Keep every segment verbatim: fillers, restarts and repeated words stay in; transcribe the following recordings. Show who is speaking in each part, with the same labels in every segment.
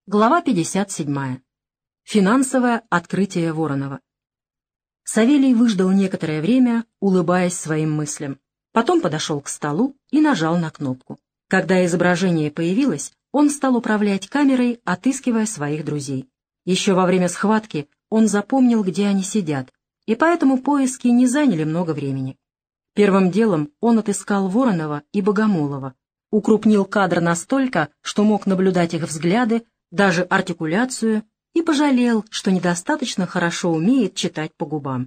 Speaker 1: Глава пятьдесят седьмая. Финансовое открытие Воронова. Савелий выждал некоторое время, улыбаясь своим мыслям. Потом подошел к столу и нажал на кнопку. Когда изображение появилось, он стал управлять камерой, отыскивая своих друзей. Еще во время схватки он запомнил, где они сидят, и поэтому поиски не заняли много времени. Первым делом он отыскал Воронова и Богомолова, укрупнил кадр настолько, что мог наблюдать их взгляды, даже артикуляцию, и пожалел, что недостаточно хорошо умеет читать по губам.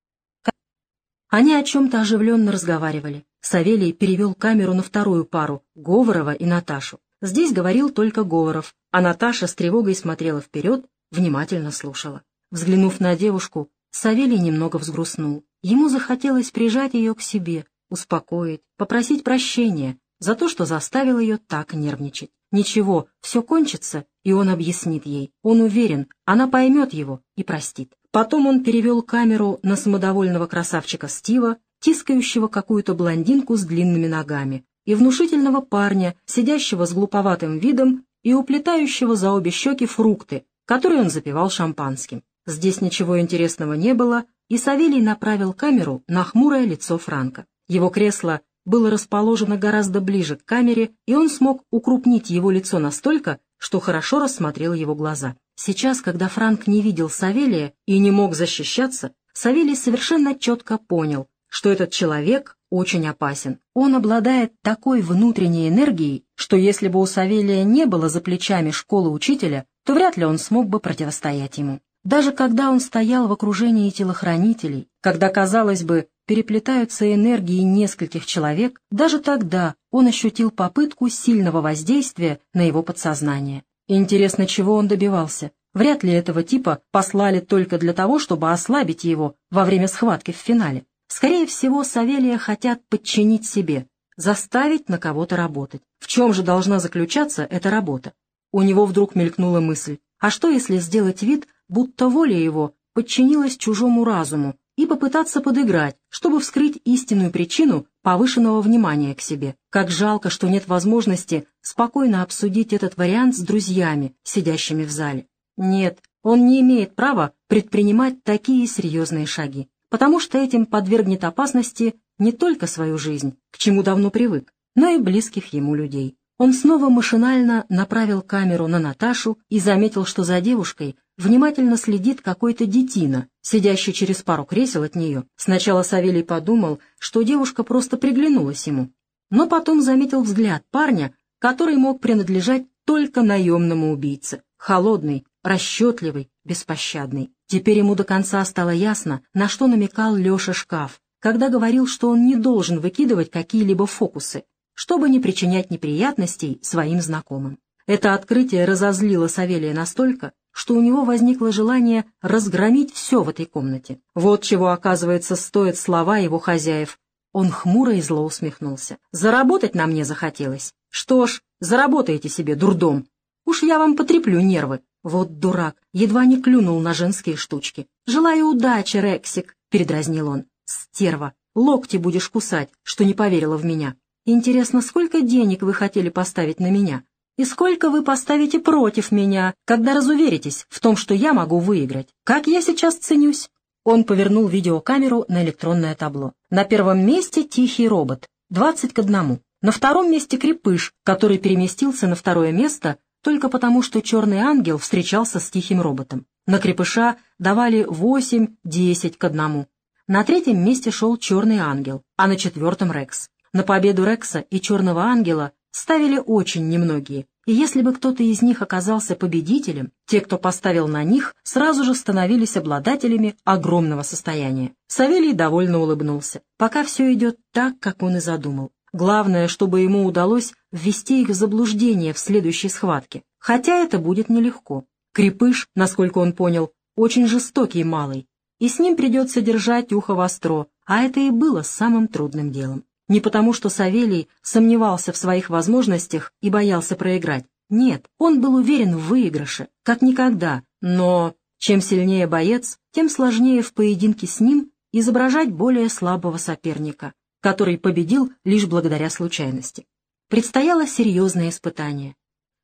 Speaker 1: Они о чем-то оживленно разговаривали. Савелий перевел камеру на вторую пару, Говорова и Наташу. Здесь говорил только Говоров, а Наташа с тревогой смотрела вперед, внимательно слушала. Взглянув на девушку, Савелий немного взгрустнул. Ему захотелось прижать ее к себе, успокоить, попросить прощения за то, что заставил ее так нервничать. Ничего, все кончится, и он объяснит ей. Он уверен, она поймет его и простит. Потом он перевел камеру на самодовольного красавчика Стива, тискающего какую-то блондинку с длинными ногами, и внушительного парня, сидящего с глуповатым видом и уплетающего за обе щеки фрукты, которые он запивал шампанским. Здесь ничего интересного не было, и Савелий направил камеру на хмурое лицо Франка. Его кресло было расположено гораздо ближе к камере, и он смог укрупнить его лицо настолько, что хорошо рассмотрел его глаза. Сейчас, когда Франк не видел Савелия и не мог защищаться, Савелий совершенно четко понял, что этот человек очень опасен. Он обладает такой внутренней энергией, что если бы у Савелия не было за плечами школы учителя, то вряд ли он смог бы противостоять ему. Даже когда он стоял в окружении телохранителей, когда, казалось бы, переплетаются энергии нескольких человек, даже тогда он ощутил попытку сильного воздействия на его подсознание. Интересно, чего он добивался? Вряд ли этого типа послали только для того, чтобы ослабить его во время схватки в финале. Скорее всего, Савелия хотят подчинить себе, заставить на кого-то работать. В чем же должна заключаться эта работа? У него вдруг мелькнула мысль: а что, если сделать вид, будто воля его подчинилась чужому разуму, и попытаться подыграть, чтобы вскрыть истинную причину повышенного внимания к себе? Как жалко, что нет возможности спокойно обсудить этот вариант с друзьями, сидящими в зале. Нет, он не имеет права предпринимать такие серьезные шаги, потому что этим подвергнет опасности не только свою жизнь, к чему давно привык, но и близких ему людей. Он снова машинально направил камеру на Наташу и заметил, что за девушкой внимательно следит какой-то детина, сидящий через пару кресел от нее. Сначала Савелий подумал, что девушка просто приглянулась ему, но потом заметил взгляд парня, который мог принадлежать только наемному убийце. Холодный, расчетливый, беспощадный. Теперь ему до конца стало ясно, на что намекал Леша Шкаф, когда говорил, что он не должен выкидывать какие-либо фокусы, чтобы не причинять неприятностей своим знакомым. Это открытие разозлило Савелия настолько, что у него возникло желание разгромить все в этой комнате. Вот чего, оказывается, стоят слова его хозяев. Он хмуро и зло усмехнулся. «Заработать на мне захотелось? Что ж, заработайте себе, дурдом. Уж я вам потреплю нервы. Вот дурак, едва не клюнул на женские штучки. Желаю удачи, Рексик», — передразнил он. «Стерва, локти будешь кусать, что не поверила в меня. Интересно, сколько денег вы хотели поставить на меня? И сколько вы поставите против меня, когда разуверитесь в том, что я могу выиграть? Как я сейчас ценюсь?» Он повернул видеокамеру на электронное табло. На первом месте тихий робот, двадцать к одному. На втором месте крепыш, который переместился на второе место только потому, что черный ангел встречался с тихим роботом. На крепыша давали восемь-десять к одному. На третьем месте шел черный ангел, а на четвертом Рекс. На победу Рекса и черного ангела ставили очень немногие, и если бы кто-то из них оказался победителем, те, кто поставил на них, сразу же становились обладателями огромного состояния. Савелий довольно улыбнулся. Пока все идет так, как он и задумал. Главное, чтобы ему удалось ввести их в заблуждение в следующей схватке. Хотя это будет нелегко. Крепыш, насколько он понял, очень жестокий малый, и с ним придется держать ухо востро, а это и было самым трудным делом. Не потому, что Савелий сомневался в своих возможностях и боялся проиграть. Нет, он был уверен в выигрыше, как никогда. Но чем сильнее боец, тем сложнее в поединке с ним изображать более слабого соперника, который победил лишь благодаря случайности. Предстояло серьезное испытание.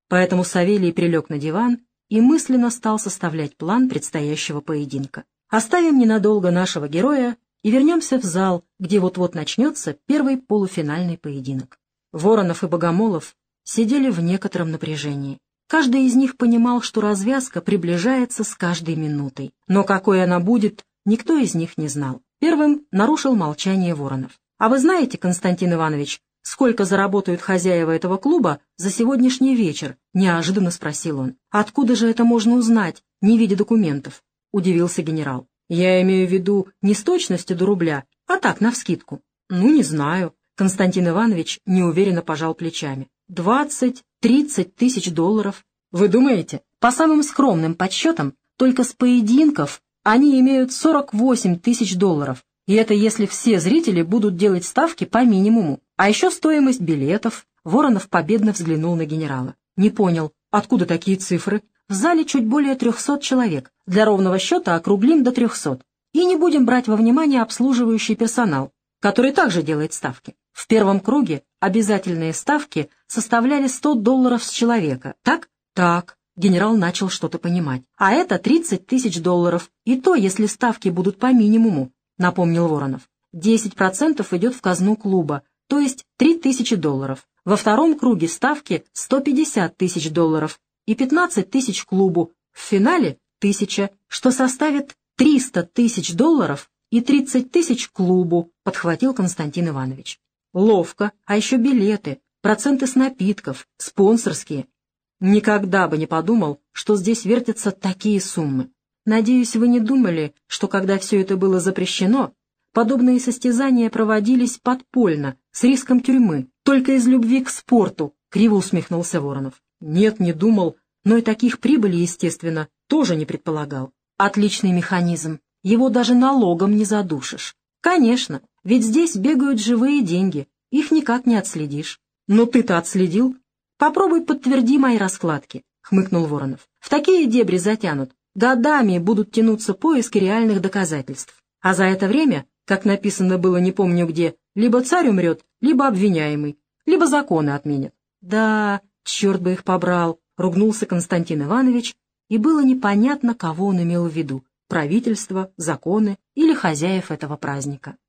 Speaker 1: Поэтому Савелий прилег на диван и мысленно стал составлять план предстоящего поединка. Оставим ненадолго нашего героя и вернемся в зал, где вот-вот начнется первый полуфинальный поединок. Воронов и Богомолов сидели в некотором напряжении. Каждый из них понимал, что развязка приближается с каждой минутой. Но какой она будет, никто из них не знал. Первым нарушил молчание Воронов. «А вы знаете, Константин Иванович, сколько заработают хозяева этого клуба за сегодняшний вечер?» — неожиданно спросил он. «Откуда же это можно узнать, не видя документов?» — удивился генерал. «Я имею в виду не с точностью до рубля, а так, навскидку». «Ну, не знаю». Константин Иванович неуверенно пожал плечами. «Двадцать, тридцать тысяч долларов. Вы думаете? По самым скромным подсчетам, только с поединков они имеют сорок восемь тысяч долларов. И это если все зрители будут делать ставки по минимуму. А еще стоимость билетов». Воронов победно взглянул на генерала. «Не понял, откуда такие цифры? В зале чуть более трехсот человек. Для ровного счета округлим до трехсот. И не будем брать во внимание обслуживающий персонал, который также делает ставки. В первом круге обязательные ставки составляли сто долларов с человека. Так? Так. Генерал начал что-то понимать. А это тридцать тысяч долларов. И то, если ставки будут по минимуму, напомнил Воронов. десять процентов идет в казну клуба, то есть три тысячи долларов. Во втором круге ставки сто пятьдесят тысяч долларов и пятнадцать тысяч клубу. В финале тысяча, что составит триста тысяч долларов и тридцать тысяч клубу, подхватил Константин Иванович. Ловко, а еще билеты, проценты с напитков, спонсорские. Никогда бы не подумал, что здесь вертятся такие суммы. Надеюсь, вы не думали, что когда все это было запрещено, подобные состязания проводились подпольно, с риском тюрьмы, только из любви к спорту, криво усмехнулся Воронов. Нет, не думал, но и таких прибылей, естественно, тоже не предполагал. Отличный механизм, его даже налогом не задушишь. Конечно, ведь здесь бегают живые деньги, их никак не отследишь. Но ты-то отследил? Попробуй подтверди мои раскладки, хмыкнул Воронов. В такие дебри затянут. Годами будут тянуться поиски реальных доказательств. А за это время, как написано было не помню где, либо царь умрет, либо обвиняемый, либо законы отменят. Да, черт бы их побрал, ругнулся Константин Иванович, и было непонятно, кого он имел в виду — правительство, законы или хозяев этого праздника.